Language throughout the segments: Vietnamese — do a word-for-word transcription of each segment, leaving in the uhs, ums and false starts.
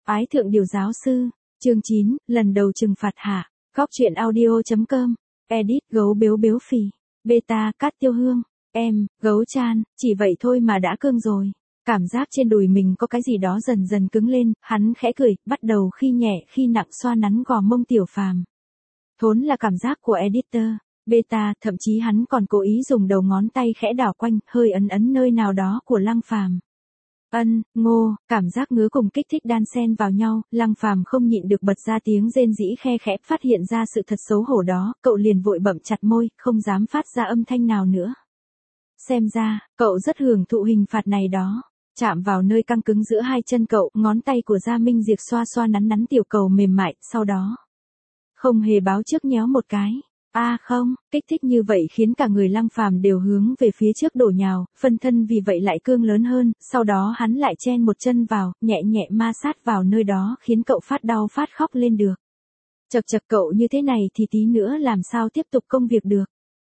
Ái thượng điều giáo sư, chương chín, lần đầu trừng phạt hạ, góc truyện audio.com, edit gấu bếu bếu phì, beta cát tiêu hương, em, gấu chan, chỉ vậy thôi mà đã cương rồi. Cảm giác trên đùi mình có cái gì đó dần dần cứng lên, hắn khẽ cười, bắt đầu khi nhẹ khi nặng xoa nắn gò mông Tiểu Phàm. Thốn là cảm giác của editor, beta, thậm chí hắn còn cố ý dùng đầu ngón tay khẽ đảo quanh, hơi ấn ấn nơi nào đó của Lăng Phàm. Ân, ngô, cảm giác ngứa cùng kích thích đan xen vào nhau, Lăng Phàm không nhịn được bật ra tiếng rên rỉ khe khẽ, phát hiện ra sự thật xấu hổ đó, cậu liền vội bậm chặt môi, không dám phát ra âm thanh nào nữa. Xem ra, cậu rất hưởng thụ hình phạt này đó. Chạm vào nơi căng cứng giữa hai chân cậu, ngón tay của Gia Minh Diệp xoa xoa nắn nắn tiểu cầu mềm mại, sau đó không hề báo trước nhéo một cái. A à không, kích thích như vậy khiến cả người Lăng Phàm đều hướng về phía trước đổ nhào, phân thân vì vậy lại cương lớn hơn, sau đó hắn lại chen một chân vào, nhẹ nhẹ ma sát vào nơi đó khiến cậu phát đau phát khóc lên được. Chật chật, cậu như thế này thì tí nữa làm sao tiếp tục công việc được.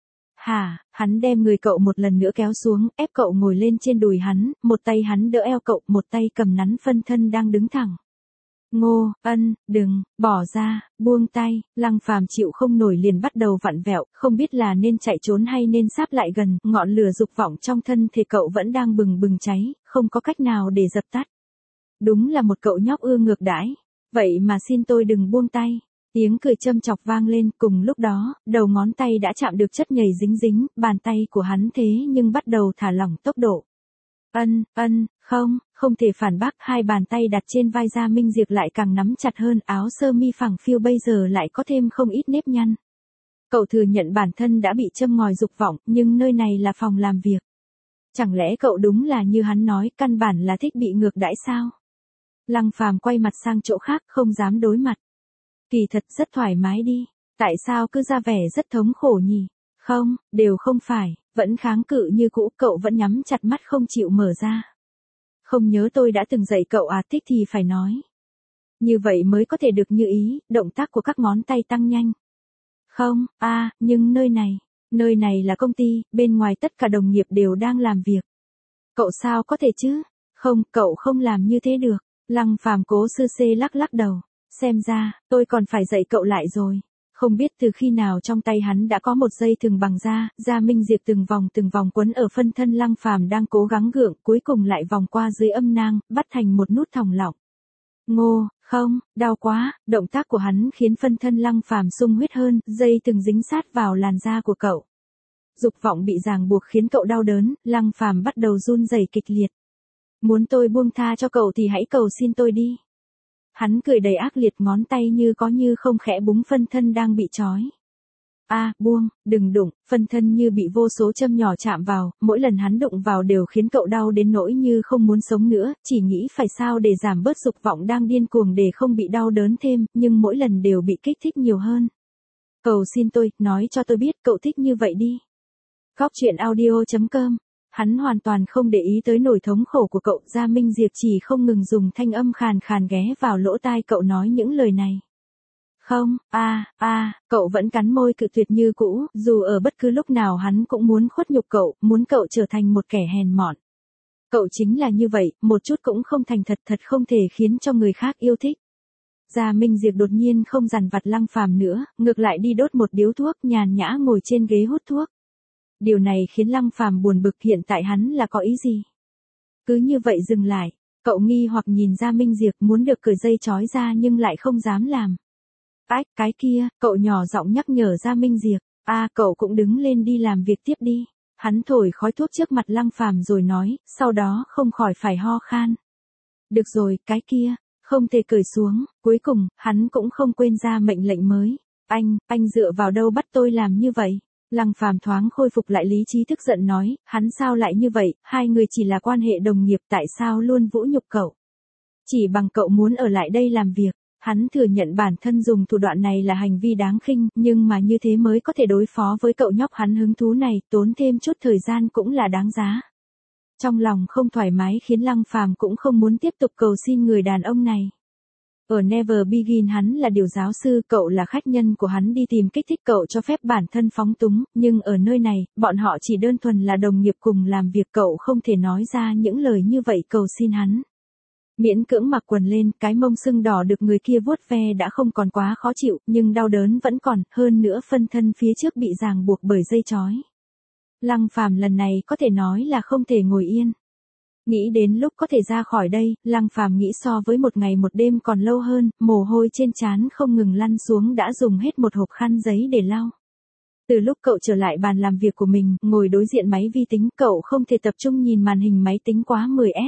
Hả, hắn đem người cậu một lần nữa kéo xuống, ép cậu ngồi lên trên đùi hắn, một tay hắn đỡ eo cậu, một tay cầm nắn phân thân đang đứng thẳng. Ngô, ân, đừng, bỏ ra, buông tay, Lăng Phàm chịu không nổi liền bắt đầu vặn vẹo, không biết là nên chạy trốn hay nên sáp lại gần, ngọn lửa dục vọng trong thân thể cậu vẫn đang bừng bừng cháy, không có cách nào để dập tắt. Đúng là một cậu nhóc ưa ngược đãi, vậy mà xin tôi đừng buông tay. Tiếng cười châm chọc vang lên, cùng lúc đó, đầu ngón tay đã chạm được chất nhầy dính dính, bàn tay của hắn thế nhưng bắt đầu thả lỏng tốc độ. Ân, ân, không, không thể phản bác, hai bàn tay đặt trên vai Gia Minh Diệp lại càng nắm chặt hơn, áo sơ mi phẳng phiu bây giờ lại có thêm không ít nếp nhăn. Cậu thừa nhận bản thân đã bị châm ngòi dục vọng, nhưng nơi này là phòng làm việc. Chẳng lẽ cậu đúng là như hắn nói, căn bản là thích bị ngược đãi sao? Lăng Phàm quay mặt sang chỗ khác, không dám đối mặt. Kỳ thật rất thoải mái đi, tại sao cứ ra vẻ rất thống khổ nhỉ? Không, đều không phải, vẫn kháng cự như cũ, cậu vẫn nhắm chặt mắt không chịu mở ra. Không nhớ tôi đã từng dạy cậu à, thích thì phải nói. Như vậy mới có thể được như ý, động tác của các ngón tay tăng nhanh. Không, a, à, nhưng nơi này, nơi này là công ty, bên ngoài tất cả đồng nghiệp đều đang làm việc. Cậu sao có thể chứ? Không, cậu không làm như thế được. Lăng Phàm cố sư xê lắc lắc đầu. Xem ra, tôi còn phải dạy cậu lại rồi. Không biết từ khi nào trong tay hắn đã có một dây thừng bằng da, Gia Minh Diệp từng vòng từng vòng quấn ở phân thân Lăng Phàm đang cố gắng gượng, cuối cùng lại vòng qua dưới âm nang, bắt thành một nút thòng lọng. Ngô, không, đau quá, động tác của hắn khiến phân thân Lăng Phàm sung huyết hơn, dây từng dính sát vào làn da của cậu. Dục vọng bị ràng buộc khiến cậu đau đớn, Lăng Phàm bắt đầu run rẩy kịch liệt. Muốn tôi buông tha cho cậu thì hãy cầu xin tôi đi. Hắn cười đầy ác liệt, ngón tay như có như không khẽ búng phân thân đang bị trói. A, à, buông, đừng đụng, phân thân như bị vô số châm nhỏ chạm vào, mỗi lần hắn đụng vào đều khiến cậu đau đến nỗi như không muốn sống nữa, chỉ nghĩ phải sao để giảm bớt dục vọng đang điên cuồng để không bị đau đớn thêm, nhưng mỗi lần đều bị kích thích nhiều hơn. Cầu xin tôi, nói cho tôi biết cậu thích như vậy đi. Góc truyện audio.com. Hắn hoàn toàn không để ý tới nỗi thống khổ của cậu, Gia Minh Diệp chỉ không ngừng dùng thanh âm khàn khàn ghé vào lỗ tai cậu nói những lời này. Không, a, a, cậu vẫn cắn môi cự tuyệt như cũ, dù ở bất cứ lúc nào hắn cũng muốn khuất nhục cậu, muốn cậu trở thành một kẻ hèn mọn. Cậu chính là như vậy, một chút cũng không thành thật, thật không thể khiến cho người khác yêu thích. Gia Minh Diệp đột nhiên không dằn vặt Lăng Phàm nữa, ngược lại đi đốt một điếu thuốc, nhàn nhã ngồi trên ghế hút thuốc. Điều này khiến Lăng Phàm buồn bực, hiện tại hắn là có ý gì? Cứ như vậy dừng lại, cậu nghi hoặc nhìn Gia Minh Diệp, muốn được cởi dây trói ra nhưng lại không dám làm. Ách, cái kia, cậu nhỏ giọng nhắc nhở Gia Minh Diệp, a, à, cậu cũng đứng lên đi làm việc tiếp đi. Hắn thổi khói thuốc trước mặt Lăng Phàm rồi nói, sau đó không khỏi phải ho khan. Được rồi, cái kia, không thể cởi xuống, cuối cùng, hắn cũng không quên ra mệnh lệnh mới. Anh, anh dựa vào đâu bắt tôi làm như vậy? Lăng Phàm thoáng khôi phục lại lý trí, tức giận nói, hắn sao lại như vậy, hai người chỉ là quan hệ đồng nghiệp, tại sao luôn vũ nhục cậu? Chỉ bằng cậu muốn ở lại đây làm việc, hắn thừa nhận bản thân dùng thủ đoạn này là hành vi đáng khinh, nhưng mà như thế mới có thể đối phó với cậu nhóc hắn hứng thú này, tốn thêm chút thời gian cũng là đáng giá. Trong lòng không thoải mái khiến Lăng Phàm cũng không muốn tiếp tục cầu xin người đàn ông này. Ở Never Begin hắn là điều giáo sư, cậu là khách nhân của hắn đi tìm kích thích cậu cho phép bản thân phóng túng, nhưng ở nơi này, bọn họ chỉ đơn thuần là đồng nghiệp cùng làm việc, cậu không thể nói ra những lời như vậy cầu xin hắn. Miễn cưỡng mặc quần lên, cái mông sưng đỏ được người kia vuốt ve đã không còn quá khó chịu, nhưng đau đớn vẫn còn, hơn nữa phân thân phía trước bị ràng buộc bởi dây chói. Lăng Phàm lần này có thể nói là không thể ngồi yên. Nghĩ đến lúc có thể ra khỏi đây, Lăng Phàm nghĩ so với một ngày một đêm còn lâu hơn, mồ hôi trên trán không ngừng lăn xuống đã dùng hết một hộp khăn giấy để lau. Từ lúc cậu trở lại bàn làm việc của mình, ngồi đối diện máy vi tính, cậu không thể tập trung nhìn màn hình máy tính quá mười phút.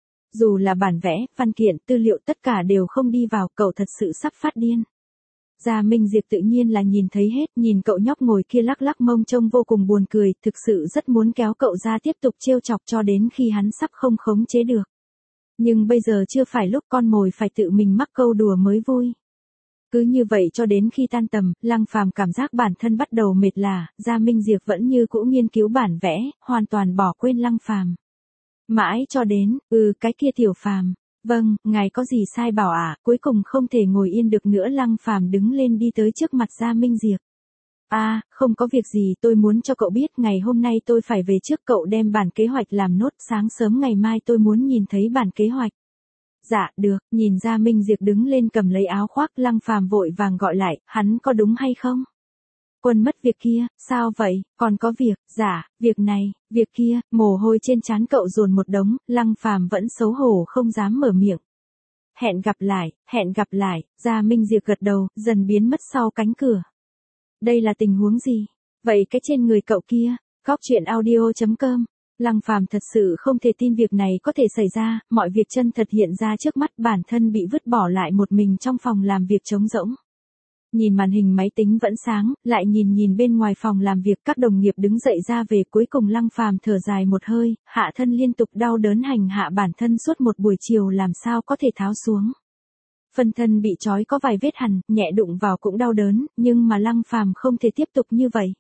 Dù là bản vẽ, văn kiện, tư liệu tất cả đều không đi vào, cậu thật sự sắp phát điên. Gia Minh Diệp tự nhiên là nhìn thấy hết, nhìn cậu nhóc ngồi kia lắc lắc mông trông vô cùng buồn cười, thực sự rất muốn kéo cậu ra tiếp tục trêu chọc cho đến khi hắn sắp không khống chế được. Nhưng bây giờ chưa phải lúc con mồi phải tự mình mắc câu đùa mới vui. Cứ như vậy cho đến khi tan tầm, Lăng Phàm cảm giác bản thân bắt đầu mệt lả, Gia Minh Diệp vẫn như cũ nghiên cứu bản vẽ, hoàn toàn bỏ quên Lăng Phàm. Mãi cho đến, ừ cái kia Tiểu Phàm, vâng, ngài có gì sai bảo ạ, à? Cuối cùng không thể ngồi yên được nữa, Lăng Phàm đứng lên đi tới trước mặt Gia Minh Diệp. A, à, không có việc gì, tôi muốn cho cậu biết ngày hôm nay tôi phải về trước, cậu đem bản kế hoạch làm nốt, sáng sớm ngày mai tôi muốn nhìn thấy bản kế hoạch. Dạ, được, nhìn Gia Minh Diệp đứng lên cầm lấy áo khoác, Lăng Phàm vội vàng gọi lại, hắn có đúng hay không? Quân mất việc kia, sao vậy, còn có việc, dạ, việc này, việc kia, mồ hôi trên trán cậu dồn một đống, Lăng Phàm vẫn xấu hổ không dám mở miệng. Hẹn gặp lại, hẹn gặp lại, Gia Minh Diệp gật đầu, dần biến mất sau cánh cửa. Đây là tình huống gì? Vậy cái trên người cậu kia, góc truyện audio chấm com. Lăng Phàm thật sự không thể tin việc này có thể xảy ra, mọi việc chân thật hiện ra trước mắt, bản thân bị vứt bỏ lại một mình trong phòng làm việc trống rỗng. Nhìn màn hình máy tính vẫn sáng, lại nhìn nhìn bên ngoài phòng làm việc, các đồng nghiệp đứng dậy ra về, cuối cùng Lăng Phàm thở dài một hơi, hạ thân liên tục đau đớn hành hạ bản thân suốt một buổi chiều làm sao có thể tháo xuống. Phân thân bị trói có vài vết hằn, nhẹ đụng vào cũng đau đớn, nhưng mà Lăng Phàm không thể tiếp tục như vậy.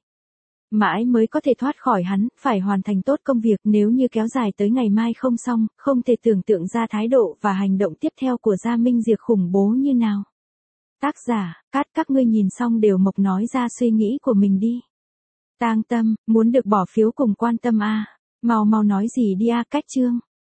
Mãi mới có thể thoát khỏi hắn, phải hoàn thành tốt công việc, nếu như kéo dài tới ngày mai không xong, không thể tưởng tượng ra thái độ và hành động tiếp theo của Gia Minh Diệp khủng bố như nào. Tác giả, Cát, các ngươi nhìn xong đều mộc nói ra suy nghĩ của mình đi. Tang Tâm, muốn được bỏ phiếu cùng quan tâm a. À. Mau mau nói gì đi a, Cách Chương.